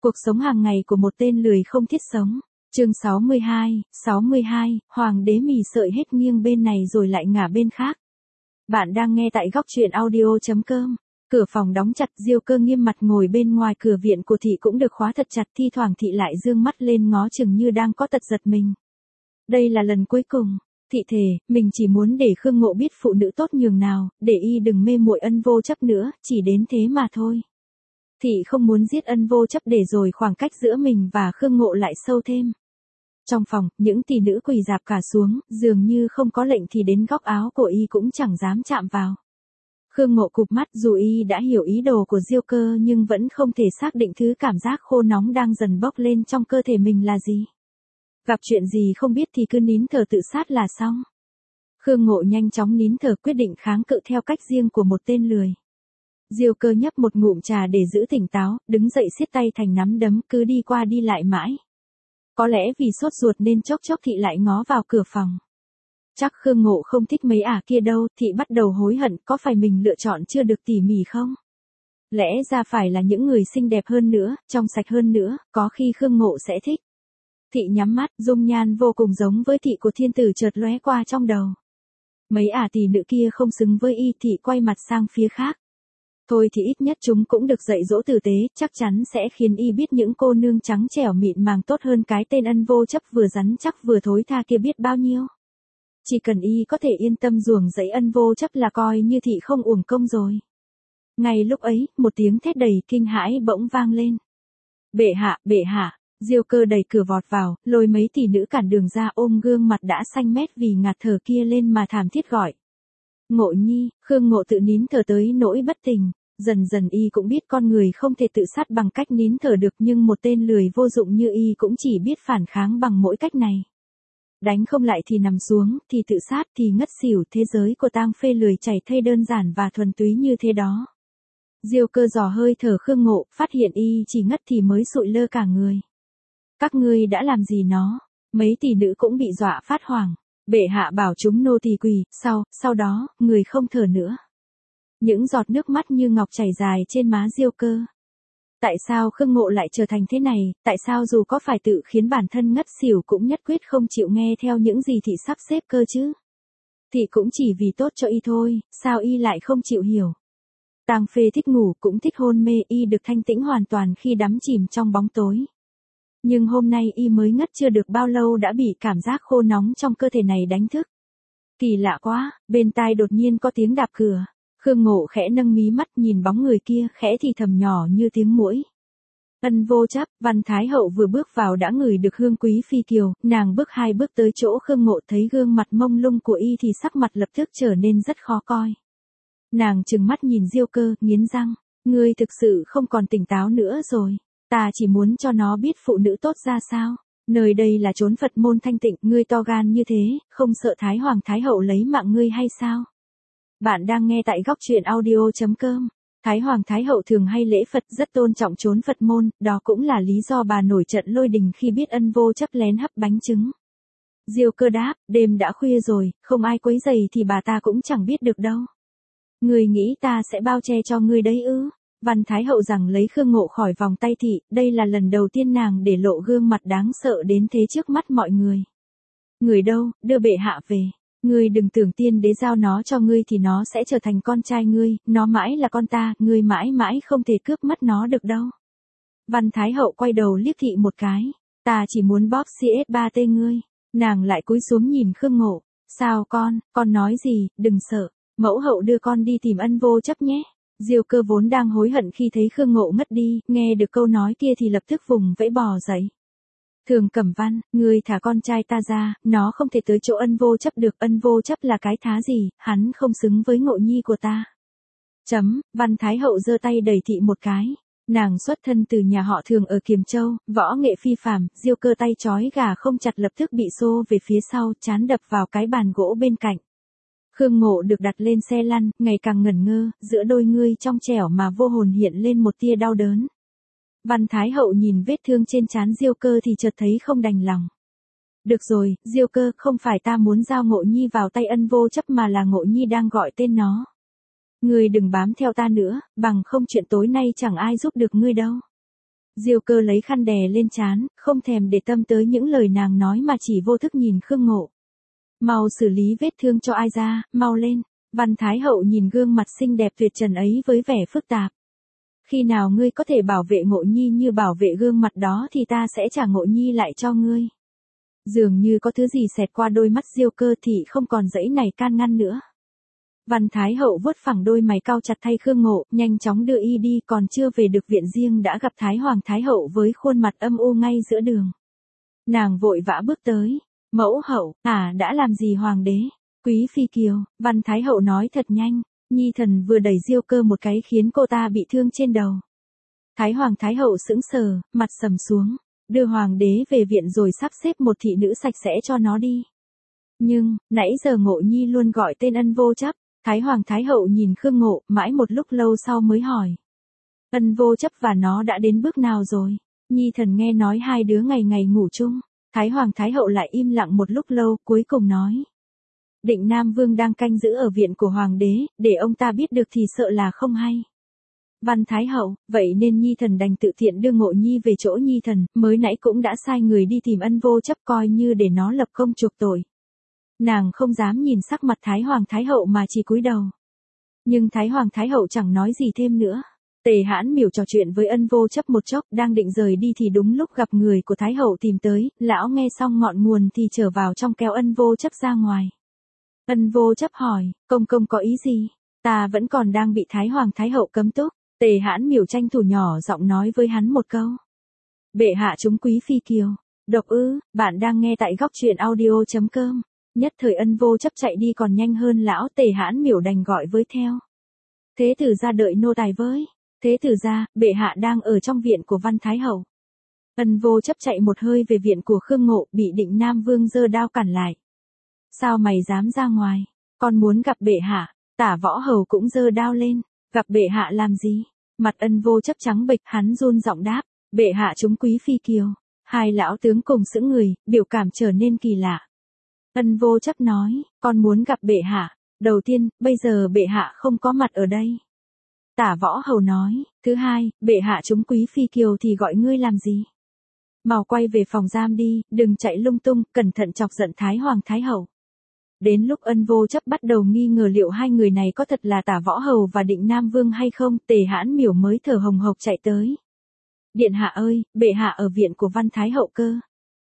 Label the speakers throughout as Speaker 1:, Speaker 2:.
Speaker 1: Cuộc sống hàng ngày của một tên lười không thiết sống. Chương 62, Hoàng đế mì sợi hết nghiêng bên này rồi lại ngả bên khác. Bạn đang nghe tại góc truyện audio.com. Cửa phòng đóng chặt, Diêu Cơ nghiêm mặt ngồi bên ngoài cửa viện của thị cũng được khóa thật chặt, thi thoảng thị lại dương mắt lên ngó chừng như đang có tật giật mình. Đây là lần cuối cùng, thị thề, mình chỉ muốn để Khương Ngộ biết phụ nữ tốt nhường nào, để y đừng mê muội Ân Vô Chấp nữa, chỉ đến thế mà thôi. Thị không muốn giết Ân Vô Chấp để rồi khoảng cách giữa mình và Khương Ngộ lại sâu thêm. Trong phòng, những tỷ nữ quỳ rạp cả xuống, dường như không có lệnh thì đến góc áo của y cũng chẳng dám chạm vào. Khương Ngộ cụp mắt, dù y đã hiểu ý đồ của Diêu Cơ nhưng vẫn không thể xác định thứ cảm giác khô nóng đang dần bốc lên trong cơ thể mình là gì. Gặp chuyện gì không biết thì cứ nín thở tự sát là xong. Khương Ngộ nhanh chóng nín thở, quyết định kháng cự theo cách riêng của một tên lười. Diêu Cơ nhấp một ngụm trà để giữ tỉnh táo, đứng dậy siết tay thành nắm đấm, cứ đi qua đi lại mãi. Có lẽ vì sốt ruột nên chốc chốc thị lại ngó vào cửa phòng. Chắc Khương Ngộ không thích mấy ả kia đâu, thị bắt đầu hối hận, có phải mình lựa chọn chưa được tỉ mỉ không? Lẽ ra phải là những người xinh đẹp hơn nữa, trong sạch hơn nữa, có khi Khương Ngộ sẽ thích. Thị nhắm mắt, dung nhan vô cùng giống với thị của thiên tử chợt lóe qua trong đầu. Mấy ả tỷ nữ kia không xứng với y, thị quay mặt sang phía khác. Thôi thì ít nhất chúng cũng được dạy dỗ tử tế, chắc chắn sẽ khiến y biết những cô nương trắng trẻo mịn màng tốt hơn cái tên Ân Vô Chấp vừa rắn chắc vừa thối tha kia biết bao nhiêu. Chỉ cần y có thể yên tâm ruồng dẫy Ân Vô Chấp là coi như thị không uổng công rồi. Ngay lúc ấy, một tiếng thét đầy kinh hãi bỗng vang lên. Bệ hạ, Diêu Cơ đẩy cửa vọt vào, lôi mấy tỷ nữ cản đường ra, ôm gương mặt đã xanh mét vì ngạt thở kia lên mà thảm thiết gọi. Ngộ nhi. Khương Ngộ tự nín thở tới nỗi bất tỉnh. Dần dần y cũng biết con người không thể tự sát bằng cách nín thở được, nhưng một tên lười vô dụng như y cũng chỉ biết phản kháng bằng mỗi cách này. Đánh không lại thì nằm xuống, thì tự sát, thì ngất xỉu, thế giới của tang phê lười chảy thây đơn giản và thuần túy như thế đó. Diêu Cơ dò hơi thở Khương Ngộ, phát hiện y chỉ ngất thì mới sụi lơ cả người. Các ngươi đã làm gì nó? Mấy tỷ nữ cũng bị dọa phát hoảng. Bệ hạ bảo chúng nô tỳ quỳ, sau đó, người không thở nữa. Những giọt nước mắt như ngọc chảy dài trên má Diêu Cơ. Tại sao Khương Ngộ lại trở thành thế này, tại sao dù có phải tự khiến bản thân ngất xỉu cũng nhất quyết không chịu nghe theo những gì thị sắp xếp cơ chứ? Thị cũng chỉ vì tốt cho y thôi, sao y lại không chịu hiểu? Tang phê thích ngủ cũng thích hôn mê, y được thanh tĩnh hoàn toàn khi đắm chìm trong bóng tối. Nhưng hôm nay y mới ngất chưa được bao lâu đã bị cảm giác khô nóng trong cơ thể này đánh thức. Kỳ lạ quá, bên tai đột nhiên có tiếng đạp cửa. Khương Ngộ khẽ nâng mí mắt nhìn bóng người kia, khẽ thì thầm nhỏ như tiếng muỗi. Ân Vô Chấp. Văn Thái Hậu vừa bước vào đã ngửi được hương quý phi kiều, nàng bước 2 bước tới chỗ Khương Ngộ, thấy gương mặt mông lung của y thì sắc mặt lập tức trở nên rất khó coi. Nàng trừng mắt nhìn Diêu Cơ, nghiến răng, ngươi thực sự không còn tỉnh táo nữa rồi. Ta chỉ muốn cho nó biết phụ nữ tốt ra sao. Nơi đây là chốn Phật môn thanh tịnh, ngươi to gan như thế, không sợ Thái Hoàng Thái Hậu lấy mạng ngươi hay sao? Bạn đang nghe tại góc truyện audio.com. Thái Hoàng Thái Hậu thường hay lễ Phật, rất tôn trọng chốn Phật môn, đó cũng là lý do bà nổi trận lôi đình khi biết Ân Vô Chấp lén hấp bánh trứng. Diêu Cơ đáp, đêm đã khuya rồi, không ai quấy rầy thì bà ta cũng chẳng biết được đâu. Ngươi nghĩ ta sẽ bao che cho ngươi đấy ư? Văn Thái Hậu rằng lấy Khương Ngộ khỏi vòng tay thị, đây là lần đầu tiên nàng để lộ gương mặt đáng sợ đến thế trước mắt mọi người. Người đâu, đưa bệ hạ về. Ngươi đừng tưởng tiên đế giao nó cho ngươi thì nó sẽ trở thành con trai ngươi, nó mãi là con ta, ngươi mãi mãi không thể cướp mất nó được đâu. Văn Thái Hậu quay đầu liếc thị một cái, ta chỉ muốn bóp CS3T ngươi. Nàng lại cúi xuống nhìn Khương Ngộ, sao con nói gì, đừng sợ, mẫu hậu đưa con đi tìm Ân Vô Chấp nhé. Diêu Cơ vốn đang hối hận khi thấy Khương Ngộ mất đi, nghe được câu nói kia thì lập tức vùng vẫy bò dậy. Thường Cẩm Văn, ngươi thả con trai ta ra, nó không thể tới chỗ Ân Vô Chấp được, Ân Vô Chấp là cái thá gì, hắn không xứng với Ngộ nhi của ta. Văn Thái Hậu giơ tay đẩy thị một cái. Nàng xuất thân từ nhà họ Thường ở Kiềm Châu, võ nghệ phi phàm, Diêu Cơ tay trói gà không chặt lập tức bị xô về phía sau, trán đập vào cái bàn gỗ bên cạnh. Khương Ngộ được đặt lên xe lăn, ngày càng ngẩn ngơ, giữa đôi ngươi trong trẻo mà vô hồn hiện lên một tia đau đớn. Văn Thái Hậu nhìn vết thương trên trán Diêu Cơ thì chợt thấy không đành lòng. Được rồi, Diêu Cơ, không phải ta muốn giao Ngộ nhi vào tay Ân Vô Chấp mà là Ngộ nhi đang gọi tên nó. Ngươi đừng bám theo ta nữa, bằng không chuyện tối nay chẳng ai giúp được ngươi đâu. Diêu Cơ lấy khăn đè lên trán, không thèm để tâm tới những lời nàng nói mà chỉ vô thức nhìn Khương Ngộ. Mau xử lý vết thương cho ai ra, mau lên. Văn Thái Hậu nhìn gương mặt xinh đẹp tuyệt trần ấy với vẻ phức tạp. Khi nào ngươi có thể bảo vệ Ngộ Nhi như bảo vệ gương mặt đó thì ta sẽ trả Ngộ Nhi lại cho ngươi. Dường như có thứ gì xẹt qua đôi mắt Diêu Cơ thì không còn dãy này can ngăn nữa. Văn Thái Hậu vuốt phẳng đôi mày cau chặt thay Khương Ngộ, nhanh chóng đưa y đi, còn chưa về được viện riêng đã gặp Thái Hoàng Thái Hậu với khuôn mặt âm u ngay giữa đường. Nàng vội vã bước tới. Mẫu hậu, đã làm gì hoàng đế? Quý phi kiều, Văn Thái Hậu nói thật nhanh, Nhi thần vừa đẩy Diêu Cơ một cái khiến cô ta bị thương trên đầu. Thái Hoàng Thái Hậu sững sờ, mặt sầm xuống, đưa hoàng đế về viện rồi sắp xếp một thị nữ sạch sẽ cho nó đi. Nhưng, nãy giờ Ngộ Nhi luôn gọi tên Ân Vô Chấp. Thái Hoàng Thái Hậu nhìn Khương Ngộ, mãi một lúc lâu sau mới hỏi. Ân Vô Chấp và nó đã đến bước nào rồi? Nhi thần nghe nói hai đứa ngày ngày ngủ chung. Thái Hoàng Thái Hậu lại im lặng một lúc lâu, cuối cùng nói. Định Nam Vương đang canh giữ ở viện của Hoàng đế, để ông ta biết được thì sợ là không hay. Văn Thái Hậu, vậy nên Nhi thần đành tự tiện đưa Ngộ Nhi về chỗ Nhi thần, mới nãy cũng đã sai người đi tìm Ân Vô Chấp coi như để nó lập công chuộc tội. Nàng không dám nhìn sắc mặt Thái Hoàng Thái Hậu mà chỉ cúi đầu. Nhưng Thái Hoàng Thái Hậu chẳng nói gì thêm nữa. Tề Hãn Miểu trò chuyện với Ân Vô Chấp một chốc, đang định rời đi thì đúng lúc gặp người của Thái Hậu tìm tới, lão nghe xong ngọn nguồn thì trở vào trong kéo Ân Vô Chấp ra ngoài. Ân Vô Chấp hỏi, công công có ý gì? Ta vẫn còn đang bị Thái Hoàng Thái Hậu cấm túc. Tề Hãn Miểu tranh thủ nhỏ giọng nói với hắn một câu. Bệ hạ chúng quý phi kiều. Độc ư, bạn đang nghe tại góc truyện audio.com. Nhất thời Ân Vô Chấp chạy đi còn nhanh hơn lão. Tề Hãn Miểu đành gọi với theo. Thế tử ra đợi nô tài với. Thế tử ra, bệ hạ đang ở trong viện của Văn Thái Hậu. Ân Vô Chấp chạy một hơi về viện của Khương Ngộ, bị Định Nam Vương giơ đao cản lại. Sao mày dám ra ngoài? Con muốn gặp bệ hạ. Tả Võ Hầu cũng giơ đao lên. Gặp bệ hạ làm gì? Mặt Ân Vô Chấp trắng bệch, hắn run giọng đáp. Bệ hạ chúng quý phi kiều. Hai lão tướng cùng sững người, biểu cảm trở nên kỳ lạ. Ân Vô Chấp nói, con muốn gặp bệ hạ. Đầu tiên, bây giờ bệ hạ không có mặt ở đây. Tả Võ Hầu nói, thứ hai, bệ hạ chúng quý phi kiều thì gọi ngươi làm gì? Mau quay về phòng giam đi, đừng chạy lung tung, cẩn thận chọc giận Thái Hoàng Thái Hậu. Đến lúc Ân Vô Chấp bắt đầu nghi ngờ liệu hai người này có thật là Tả Võ Hầu và Định Nam Vương hay không, Tề Hãn Miểu mới thở hồng hộc chạy tới. Điện hạ ơi, bệ hạ ở viện của Văn Thái Hậu cơ.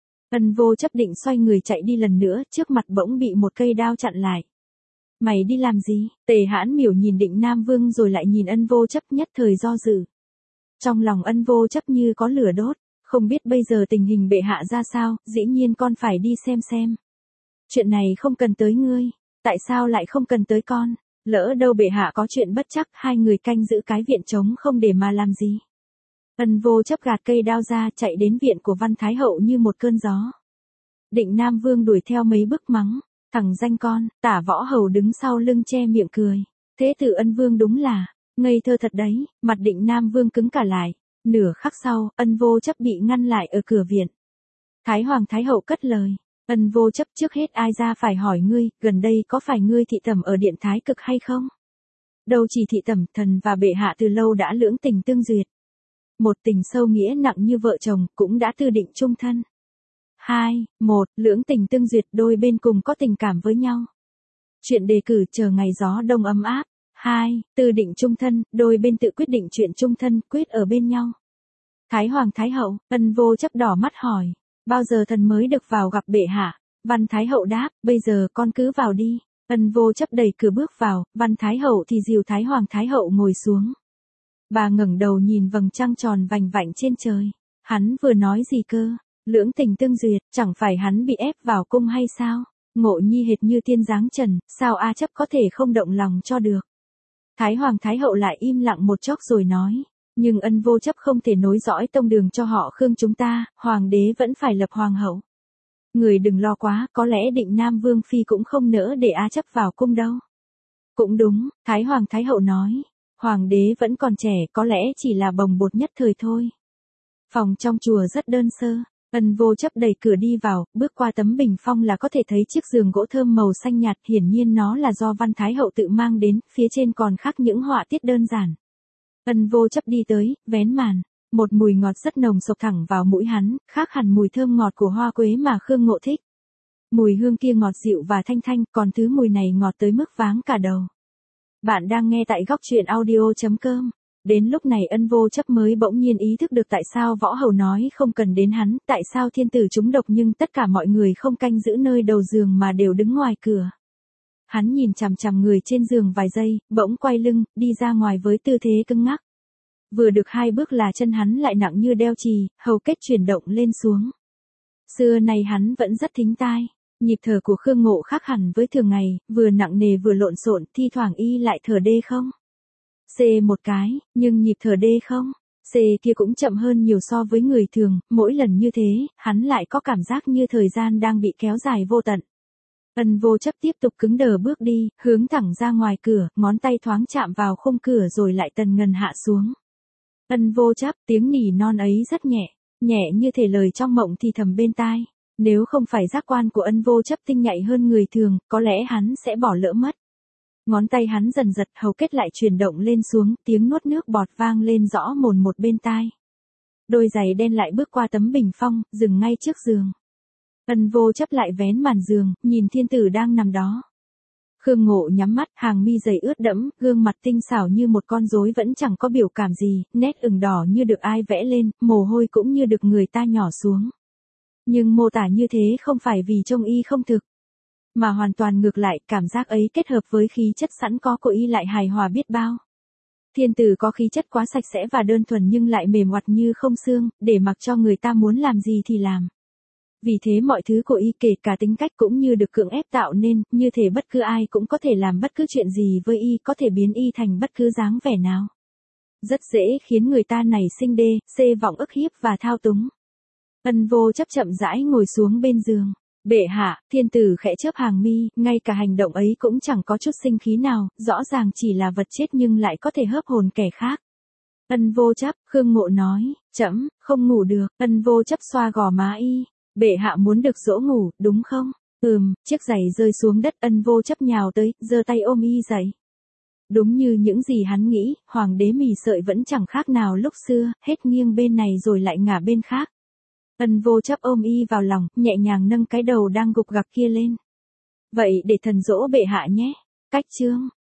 Speaker 1: Ân Vô Chấp định xoay người chạy đi lần nữa, trước mặt bỗng bị một cây đao chặn lại. Mày đi làm gì? Tề Hãn Miểu nhìn Định Nam Vương rồi lại nhìn Ân Vô Chấp, nhất thời do dự. Trong lòng Ân Vô Chấp như có lửa đốt, không biết bây giờ tình hình bệ hạ ra sao, dĩ nhiên con phải đi xem. Chuyện này không cần tới ngươi, tại sao lại không cần tới con? Lỡ đâu bệ hạ có chuyện bất chắc, hai người canh giữ cái viện trống không để mà làm gì? Ân Vô Chấp gạt cây đao ra, chạy đến viện của Văn Thái Hậu như một cơn gió. Định Nam Vương đuổi theo mấy bước mắng, thằng danh con. Tả Võ Hầu đứng sau lưng che miệng cười. Thế tử Ân Vương đúng là ngây thơ thật đấy. Mặt Định Nam Vương cứng cả lại. Nửa khắc sau, Ân Vô Chấp bị ngăn lại ở cửa viện. Thái Hoàng Thái Hậu cất lời. Ân Vô Chấp, trước hết ai ra phải hỏi ngươi, gần đây có phải ngươi thị tẩm ở điện Thái Cực hay không? Đâu chỉ thị tẩm, thần và bệ hạ từ lâu đã lưỡng tình tương duyệt. Một tình sâu nghĩa nặng như vợ chồng, cũng đã tư định chung thân. 2, 1, lưỡng tình tương duyệt, đôi bên cùng có tình cảm với nhau. Chuyện đề cử chờ ngày gió đông ấm áp. 2, tư định chung thân, đôi bên tự quyết định chuyện chung thân, quyết ở bên nhau. Thái Hoàng Thái Hậu, Ân Vô Chấp đỏ mắt hỏi, bao giờ thần mới được vào gặp bệ hạ? Văn Thái Hậu đáp, bây giờ con cứ vào đi. Ân Vô Chấp đẩy cửa bước vào, Văn Thái Hậu thì dìu Thái Hoàng Thái Hậu ngồi xuống. Bà ngẩng đầu nhìn vầng trăng tròn vành vạnh trên trời. Hắn vừa nói gì cơ? Lưỡng tình tương duyệt, chẳng phải hắn bị ép vào cung hay sao? Ngộ Nhi hệt như tiên dáng trần, sao A Chấp có thể không động lòng cho được? Thái Hoàng Thái Hậu lại im lặng một chốc rồi nói, nhưng Ân Vô Chấp không thể nối dõi tông đường cho họ Khương chúng ta, hoàng đế vẫn phải lập hoàng hậu. Người đừng lo quá, có lẽ Định Nam Vương Phi cũng không nỡ để A Chấp vào cung đâu. Cũng đúng, Thái Hoàng Thái Hậu nói, hoàng đế vẫn còn trẻ, có lẽ chỉ là bồng bột nhất thời thôi. Phòng trong chùa rất đơn sơ. Ân Vô Chấp đẩy cửa đi vào, bước qua tấm bình phong là có thể thấy chiếc giường gỗ thơm màu xanh nhạt, hiển nhiên nó là do Văn Thái Hậu tự mang đến, phía trên còn khắc những họa tiết đơn giản. Ân Vô Chấp đi tới, vén màn. Một mùi ngọt rất nồng xộc thẳng vào mũi hắn, khác hẳn mùi thơm ngọt của hoa quế mà Khương Ngộ thích. Mùi hương kia ngọt dịu và thanh thanh, còn thứ mùi này ngọt tới mức váng cả đầu. Bạn đang nghe tại góc truyện audio.com. Đến lúc này Ân Vô Chấp mới bỗng nhiên ý thức được tại sao Võ Hầu nói không cần đến hắn, tại sao thiên tử trúng độc nhưng tất cả mọi người không canh giữ nơi đầu giường mà đều đứng ngoài cửa. Hắn nhìn chằm chằm người trên giường vài giây, bỗng quay lưng, đi ra ngoài với tư thế cứng ngắc. Vừa được 2 bước là chân hắn lại nặng như đeo chì, hầu kết chuyển động lên xuống. Xưa nay hắn vẫn rất thính tai. Nhịp thở của Khương Ngộ khác hẳn với thường ngày, vừa nặng nề vừa lộn xộn, thi thoảng y lại thở đê không. C một cái, nhưng nhịp thở đê không. C kia cũng chậm hơn nhiều so với người thường, mỗi lần như thế, hắn lại có cảm giác như thời gian đang bị kéo dài vô tận. Ân Vô Chấp tiếp tục cứng đờ bước đi, hướng thẳng ra ngoài cửa, ngón tay thoáng chạm vào khung cửa rồi lại tần ngần hạ xuống. Ân Vô Chấp, tiếng nỉ non ấy rất nhẹ, nhẹ như thể lời trong mộng thì thầm bên tai. Nếu không phải giác quan của Ân Vô Chấp tinh nhạy hơn người thường, có lẽ hắn sẽ bỏ lỡ mất. Ngón tay hắn dần giật, hầu kết lại chuyển động lên xuống, tiếng nuốt nước bọt vang lên rõ mồn một bên tai. Đôi giày đen lại bước qua tấm bình phong, dừng ngay trước giường. Ân Vô Chấp lại vén màn giường, nhìn thiên tử đang nằm đó. Khương Ngộ nhắm mắt, hàng mi dày ướt đẫm, gương mặt tinh xảo như một con rối vẫn chẳng có biểu cảm gì, nét ửng đỏ như được ai vẽ lên, mồ hôi cũng như được người ta nhỏ xuống. Nhưng mô tả như thế không phải vì trông y không thực, mà hoàn toàn ngược lại, cảm giác ấy kết hợp với khí chất sẵn có của y lại hài hòa biết bao. Thiên tử có khí chất quá sạch sẽ và đơn thuần nhưng lại mềm oặt như không xương, để mặc cho người ta muốn làm gì thì làm. Vì thế mọi thứ của y kể cả tính cách cũng như được cưỡng ép tạo nên, như thể bất cứ ai cũng có thể làm bất cứ chuyện gì với y, có thể biến y thành bất cứ dáng vẻ nào. Rất dễ khiến người ta nảy sinh đê, xê vọng ức hiếp và thao túng. Ân Vô Chấp chậm rãi ngồi xuống bên giường. Bệ hạ, thiên tử khẽ chớp hàng mi, ngay cả hành động ấy cũng chẳng có chút sinh khí nào, rõ ràng chỉ là vật chết nhưng lại có thể hớp hồn kẻ khác. Ân Vô Chấp, Khương Ngộ nói, trẫm không ngủ được. Ân Vô Chấp xoa gò má y. Bệ hạ muốn được dỗ ngủ, đúng không? Chiếc giày rơi xuống đất, Ân Vô Chấp nhào tới, giơ tay ôm y dậy. Đúng như những gì hắn nghĩ, hoàng đế mì sợi vẫn chẳng khác nào lúc xưa, hết nghiêng bên này rồi lại ngả bên khác. Ân Vô Chấp ôm y vào lòng, nhẹ nhàng nâng cái đầu đang gục gặc kia lên. Vậy để thần dỗ bệ hạ nhé. Cách chương